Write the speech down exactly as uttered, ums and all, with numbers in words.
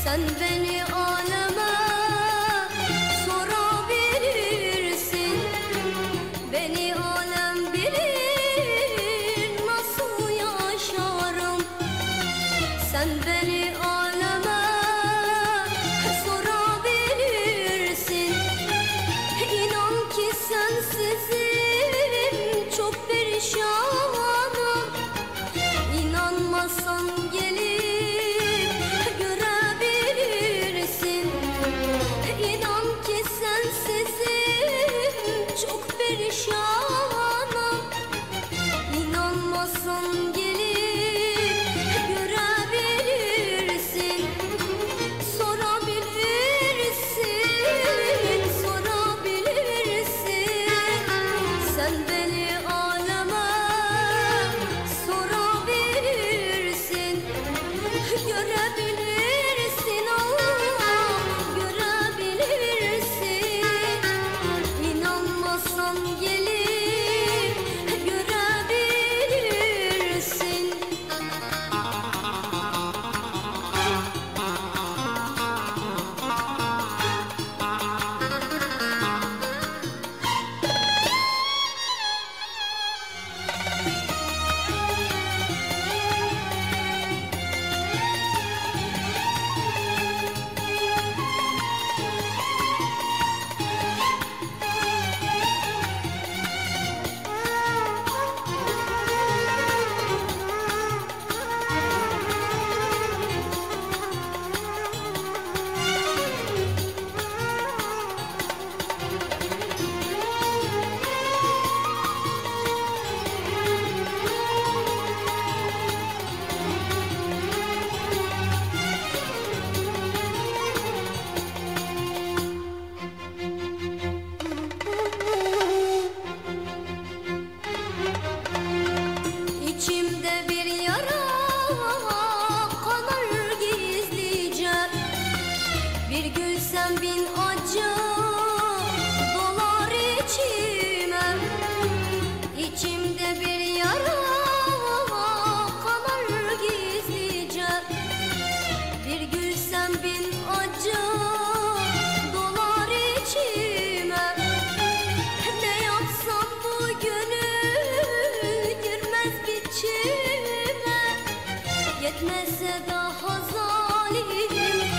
Sen beni aleme sorabilirsin. Beni alem bilir nasıl yaşarım. Sen beni aleme sorabilirsin. İnan ki sensizim çok perişanım. İnanmasan gelip görebilirsin. İnan ki sensizim çok perişanım. İnanmasan gelip görebilirsin. Sorabilirsin, sorabilirsin. Sen beni aleme sorabilirsin. Görebilirsin, Allah, görebilirsin. İnanmasan gelip görebilirsin. İçimde bir yara kanar gizlice. Bir gülsem bin acı dolar içime. İçimde bir yara kanar gizlice. Bir gülsem bin acı dolar içime. Ne yapsam bu gönül girmez içime. Yetmezse daha zalim